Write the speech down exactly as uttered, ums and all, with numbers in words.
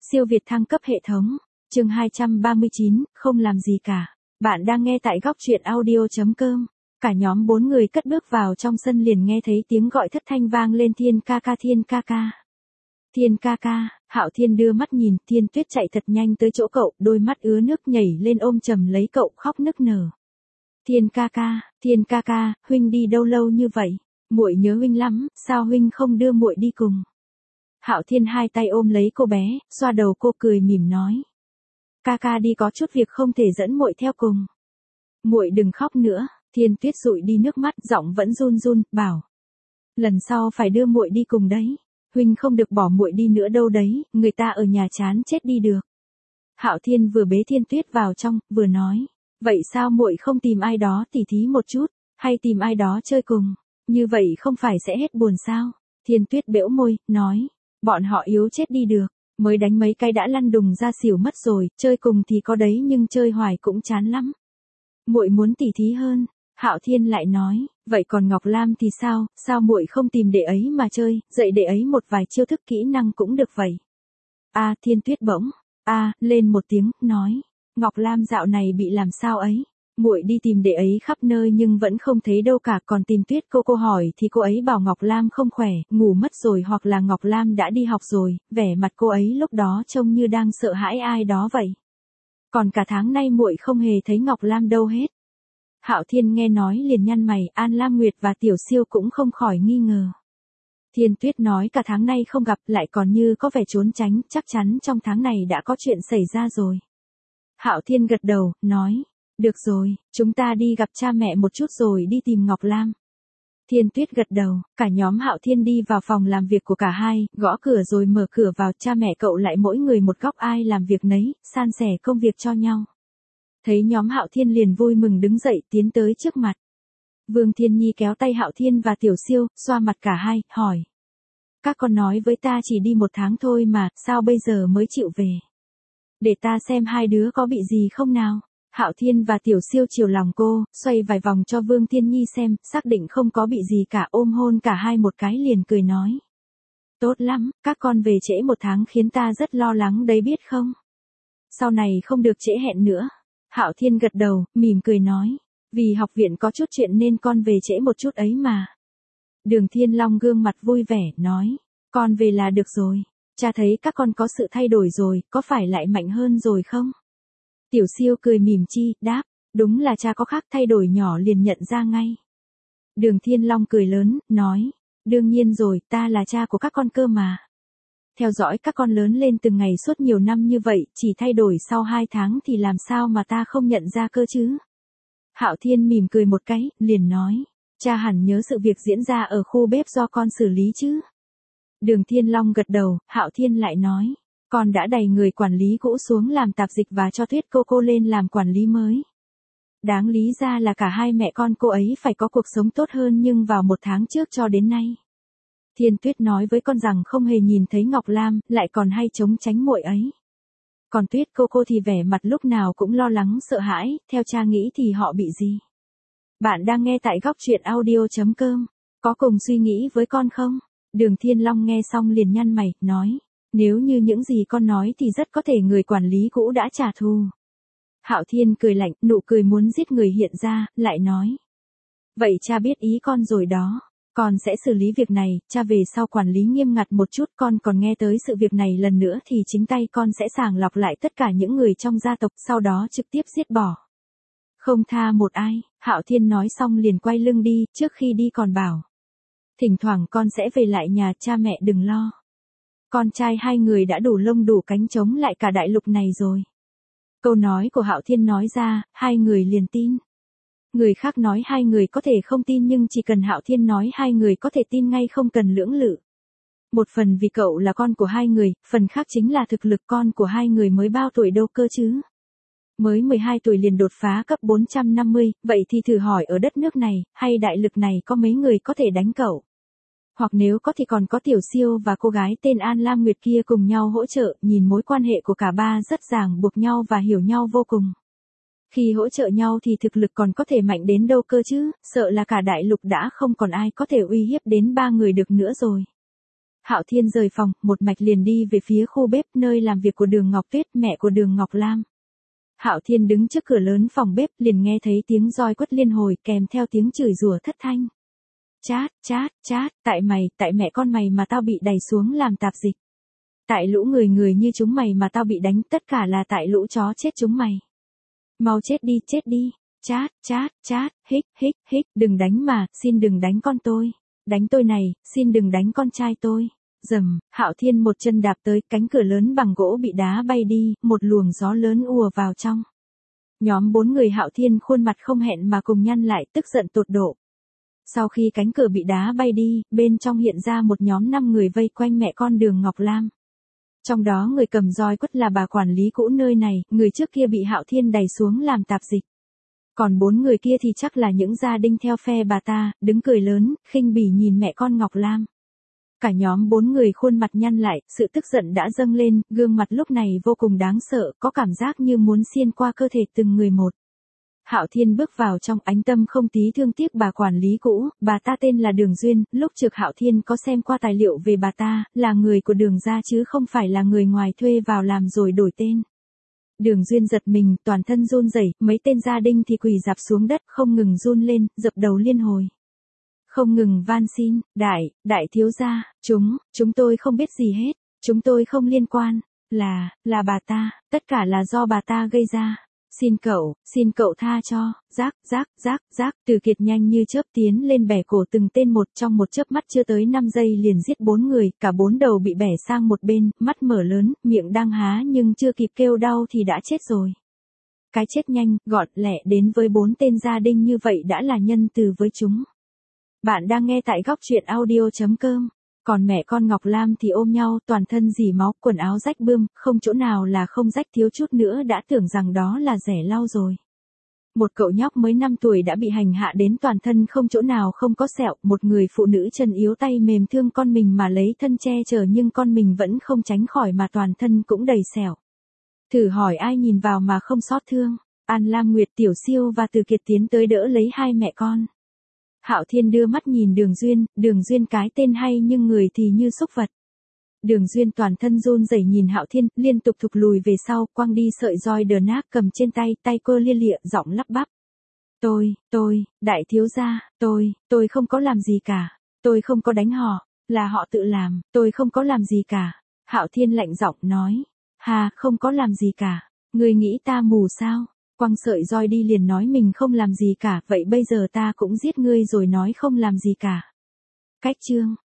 Siêu Việt thăng cấp hệ thống. Chương hai trăm ba mươi chín, không làm gì cả. Bạn đang nghe tại góc truyện audio chấm com. Cả nhóm bốn người cất bước vào trong sân liền nghe thấy tiếng gọi thất thanh vang lên: Thiên ca ca, Thiên ca ca. Thiên ca ca. Hạo Thiên đưa mắt nhìn, Thiên Tuyết chạy thật nhanh tới chỗ cậu, đôi mắt ứa nước nhảy lên ôm chầm lấy cậu khóc nức nở. Thiên ca ca, Thiên ca ca, huynh đi đâu lâu như vậy? Muội nhớ huynh lắm, sao huynh không đưa muội đi cùng? Hạo Thiên hai tay ôm lấy cô bé, xoa đầu cô cười mỉm nói: Ca ca đi có chút việc không thể dẫn muội theo cùng. Muội đừng khóc nữa. Thiên Tuyết dụi đi nước mắt, giọng vẫn run run, bảo: Lần sau phải đưa muội đi cùng đấy. Huynh không được bỏ muội đi nữa đâu đấy, người ta ở nhà chán chết đi được. Hạo Thiên vừa bế Thiên Tuyết vào trong, vừa nói: Vậy sao muội không tìm ai đó tỉ thí một chút, hay tìm ai đó chơi cùng, như vậy không phải sẽ hết buồn sao? Thiên Tuyết bẽo môi, nói: Bọn họ yếu chết đi được, mới đánh mấy cái đã lăn đùng ra xỉu mất rồi, chơi cùng thì có đấy nhưng chơi hoài cũng chán lắm. Muội muốn tỉ thí hơn. Hạo Thiên lại nói: Vậy còn Ngọc Lam thì sao, sao muội không tìm đệ ấy mà chơi, dạy đệ ấy một vài chiêu thức kỹ năng cũng được vậy. A à, Thiên Tuyết bỗng a à, lên một tiếng, nói: Ngọc Lam dạo này bị làm sao ấy? Muội đi tìm đệ ấy khắp nơi nhưng vẫn không thấy đâu cả, còn tìm Tuyết cô cô hỏi thì cô ấy bảo Ngọc Lam không khỏe, ngủ mất rồi hoặc là Ngọc Lam đã đi học rồi, vẻ mặt cô ấy lúc đó trông như đang sợ hãi ai đó vậy. Còn cả tháng nay muội không hề thấy Ngọc Lam đâu hết. Hạo Thiên nghe nói liền nhăn mày, An Lam Nguyệt và Tiểu Siêu cũng không khỏi nghi ngờ. Thiên Tuyết nói cả tháng nay không gặp, lại còn như có vẻ trốn tránh, chắc chắn trong tháng này đã có chuyện xảy ra rồi. Hạo Thiên gật đầu, nói: Được rồi, chúng ta đi gặp cha mẹ một chút rồi đi tìm Ngọc Lam. Thiên Tuyết gật đầu, cả nhóm Hạo Thiên đi vào phòng làm việc của cả hai, gõ cửa rồi mở cửa vào, cha mẹ cậu lại mỗi người một góc ai làm việc nấy, san sẻ công việc cho nhau. Thấy nhóm Hạo Thiên liền vui mừng đứng dậy tiến tới trước mặt. Vương Thiên Nhi kéo tay Hạo Thiên và Tiểu Siêu, xoa mặt cả hai, hỏi: Các con nói với ta chỉ đi một tháng thôi mà, sao bây giờ mới chịu về? Để ta xem hai đứa có bị gì không nào. Hạo Thiên và Tiểu Siêu chiều lòng cô, xoay vài vòng cho Vương Thiên Nhi xem, xác định không có bị gì cả, ôm hôn cả hai một cái liền cười nói: Tốt lắm, các con về trễ một tháng khiến ta rất lo lắng đấy biết không? Sau này không được trễ hẹn nữa. Hạo Thiên gật đầu, mỉm cười nói: Vì học viện có chút chuyện nên con về trễ một chút ấy mà. Đường Thiên Long gương mặt vui vẻ, nói: Con về là được rồi. Cha thấy các con có sự thay đổi rồi, có phải lại mạnh hơn rồi không? Tiểu Siêu cười mỉm chi, đáp: Đúng là cha có khác, thay đổi nhỏ liền nhận ra ngay. Đường Thiên Long cười lớn, nói: Đương nhiên rồi, ta là cha của các con cơ mà. Theo dõi các con lớn lên từng ngày suốt nhiều năm như vậy, chỉ thay đổi sau hai tháng thì làm sao mà ta không nhận ra cơ chứ? Hạo Thiên mỉm cười một cái, liền nói: Cha hẳn nhớ sự việc diễn ra ở khu bếp do con xử lý chứ? Đường Thiên Long gật đầu, Hạo Thiên lại nói: Con đã đẩy người quản lý cũ xuống làm tạp dịch và cho Tuyết cô cô lên làm quản lý mới. Đáng lý ra là cả hai mẹ con cô ấy phải có cuộc sống tốt hơn nhưng vào một tháng trước cho đến nay. Thiên Tuyết nói với con rằng không hề nhìn thấy Ngọc Lam, lại còn hay trốn tránh muội ấy. Còn Tuyết cô cô thì vẻ mặt lúc nào cũng lo lắng sợ hãi, theo cha nghĩ thì họ bị gì? Bạn đang nghe tại góc truyện audio chấm com. Có cùng suy nghĩ với con không? Đường Thiên Long nghe xong liền nhăn mày, nói: Nếu như những gì con nói thì rất có thể người quản lý cũ đã trả thù. Hạo Thiên cười lạnh, nụ cười muốn giết người hiện ra, lại nói: Vậy cha biết ý con rồi đó. Con sẽ xử lý việc này, cha về sau quản lý nghiêm ngặt một chút, con còn nghe tới sự việc này lần nữa thì chính tay con sẽ sàng lọc lại tất cả những người trong gia tộc, sau đó trực tiếp giết bỏ. Không tha một ai. Hạo Thiên nói xong liền quay lưng đi, trước khi đi còn bảo: Thỉnh thoảng con sẽ về lại nhà, cha mẹ đừng lo. Con trai hai người đã đủ lông đủ cánh chống lại cả đại lục này rồi. Câu nói của Hạo Thiên nói ra, hai người liền tin. Người khác nói hai người có thể không tin nhưng chỉ cần Hạo Thiên nói hai người có thể tin ngay không cần lưỡng lự. Một phần vì cậu là con của hai người, phần khác chính là thực lực con của hai người mới bao tuổi đâu cơ chứ. Mới mười hai tuổi liền đột phá cấp bốn trăm năm mươi, vậy thì thử hỏi ở đất nước này, hay đại lực này có mấy người có thể đánh cậu. Hoặc nếu có thì còn có Tiểu Siêu và cô gái tên An Lam Nguyệt kia cùng nhau hỗ trợ, nhìn mối quan hệ của cả ba rất ràng buộc nhau và hiểu nhau vô cùng. Khi hỗ trợ nhau thì thực lực còn có thể mạnh đến đâu cơ chứ, sợ là cả đại lục đã không còn ai có thể uy hiếp đến ba người được nữa rồi. Hạo Thiên rời phòng, một mạch liền đi về phía khu bếp nơi làm việc của Đường Ngọc Tuyết, mẹ của Đường Ngọc Lam. Hạo Thiên đứng trước cửa lớn phòng bếp liền nghe thấy tiếng roi quất liên hồi kèm theo tiếng chửi rủa thất thanh. Chát, chát, chát, tại mày, tại mẹ con mày mà tao bị đày xuống làm tạp dịch. Tại lũ người người như chúng mày mà tao bị đánh, tất cả là tại lũ chó chết chúng mày. Mau chết đi, chết đi. Chát, chát, chát, hích, hích, hích, đừng đánh mà, xin đừng đánh con tôi. Đánh tôi này, xin đừng đánh con trai tôi. Rầm, Hạo Thiên một chân đạp tới, cánh cửa lớn bằng gỗ bị đá bay đi, một luồng gió lớn ùa vào trong. Nhóm bốn người Hạo Thiên khuôn mặt không hẹn mà cùng nhăn lại, tức giận tột độ. Sau khi cánh cửa bị đá bay đi, bên trong hiện ra một nhóm năm người vây quanh mẹ con Đường Ngọc Lam. Trong đó người cầm roi quất là bà quản lý cũ nơi này, người trước kia bị Hạo Thiên đày xuống làm tạp dịch. Còn bốn người kia thì chắc là những gia đình theo phe bà ta, đứng cười lớn, khinh bỉ nhìn mẹ con Ngọc Lam. Cả nhóm bốn người khuôn mặt nhăn lại, sự tức giận đã dâng lên, gương mặt lúc này vô cùng đáng sợ, có cảm giác như muốn xiên qua cơ thể từng người một. Hạo Thiên bước vào trong, ánh tâm không tí thương tiếc bà quản lý cũ, bà ta tên là Đường Duyên, lúc trước Hạo Thiên có xem qua tài liệu về bà ta, là người của Đường gia chứ không phải là người ngoài thuê vào làm rồi đổi tên. Đường Duyên giật mình, toàn thân run rẩy, mấy tên gia đình thì quỳ rạp xuống đất, không ngừng run lên, dập đầu liên hồi. Không ngừng van xin, đại, đại thiếu gia, chúng, chúng tôi không biết gì hết, chúng tôi không liên quan, là, là bà ta, tất cả là do bà ta gây ra. Xin cậu, xin cậu tha cho, rác, rác, rác, rác, Từ Kiệt nhanh như chớp tiến lên bẻ cổ từng tên một, trong một chớp mắt chưa tới năm giây liền giết bốn người, cả bốn đầu bị bẻ sang một bên, mắt mở lớn, miệng đang há nhưng chưa kịp kêu đau thì đã chết rồi. Cái chết nhanh, gọn lẹ đến với bốn tên gia đình như vậy đã là nhân từ với chúng. Bạn đang nghe tại góc truyện audio chấm com. Còn mẹ con Ngọc Lam thì ôm nhau, toàn thân rỉ máu, quần áo rách bươm, không chỗ nào là không rách, thiếu chút nữa đã tưởng rằng đó là rẻ lau rồi. Một cậu nhóc mới năm tuổi đã bị hành hạ đến toàn thân không chỗ nào không có sẹo, một người phụ nữ chân yếu tay mềm thương con mình mà lấy thân che chở nhưng con mình vẫn không tránh khỏi mà toàn thân cũng đầy sẹo. Thử hỏi ai nhìn vào mà không xót thương. An Lam Nguyệt, Tiểu Siêu và Từ Kiệt tiến tới đỡ lấy hai mẹ con. Hạo Thiên đưa mắt nhìn Đường Duyên, Đường Duyên cái tên hay nhưng người thì như súc vật. Đường Duyên toàn thân run rẩy nhìn Hạo Thiên, liên tục thụt lùi về sau, quăng đi sợi roi đờ nát cầm trên tay, tay cô lia lịa, giọng lắp bắp. Tôi, tôi, đại thiếu gia, tôi, tôi không có làm gì cả, tôi không có đánh họ, là họ tự làm, tôi không có làm gì cả. Hạo Thiên lạnh giọng nói, hà, không có làm gì cả, người nghĩ ta mù sao? Quăng sợi roi đi liền nói mình không làm gì cả, vậy bây giờ ta cũng giết ngươi rồi nói không làm gì cả. Cách chương